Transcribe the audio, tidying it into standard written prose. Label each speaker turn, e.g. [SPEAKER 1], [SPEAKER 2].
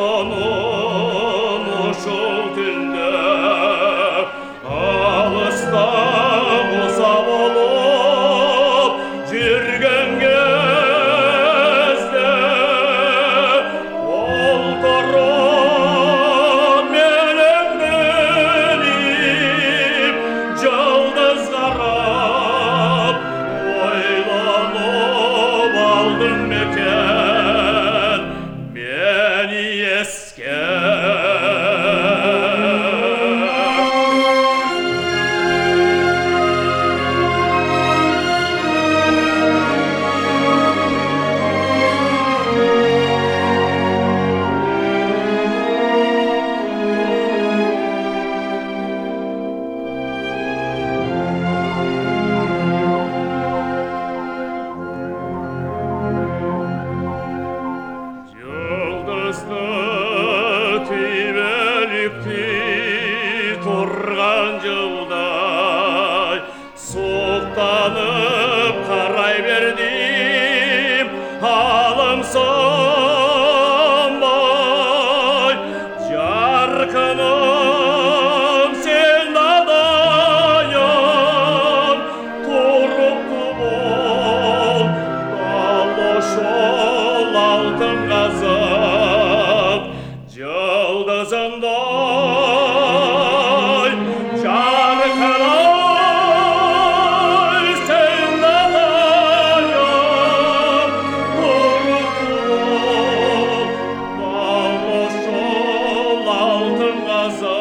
[SPEAKER 1] сонун ушул түндө алыста болса болуп жүргөн кезде олторуп менен билип жалгыз карап ойлонуп алдым мекен мени эске. Турган жылдай суктанып карай бердим алым сонбой жаркыным сен надайым турупту бол дал ошол алтын казып жылдызындай жаркырай сен надайым турупту бол дал ошол алтын казып